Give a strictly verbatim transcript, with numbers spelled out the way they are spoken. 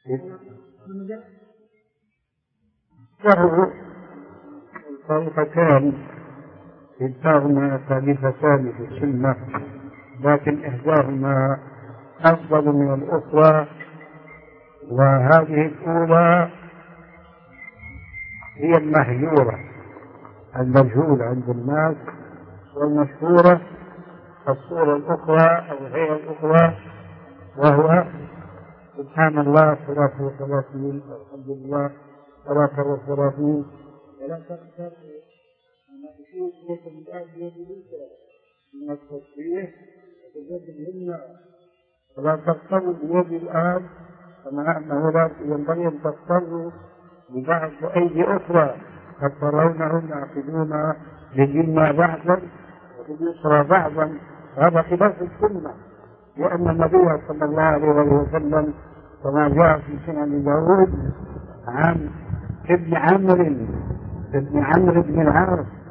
له طريقتان كلتاهما ثالثتان في السنة، لكن إحداهما أفضل من الأخرى، وهذه الأولى هي المهجورة المجهولة عند الناس، والمشهورة الصورة الأخرى أو الهيئة الأخرى، وهو سبحان الله ثلاثة وثلاثين، الحمد لله ثلاثة وثلاثين، ولا تقدر أن أشوف لكم الآن بيد الأخرى من التصحيح وبيد الهمة، ولا تقتروا بيد الآن كما أنه لا ينبغي أن تقتروا ببعض أيدي أخرى قد ترونهم يعقدون لليمنى بعضا وباليسرى بعضا، هذا خلاف السنة، لأن النبي صلى الله عليه وسلم كما جاء في سنن داود عن ابن عمرو ابن عمرو بن العاص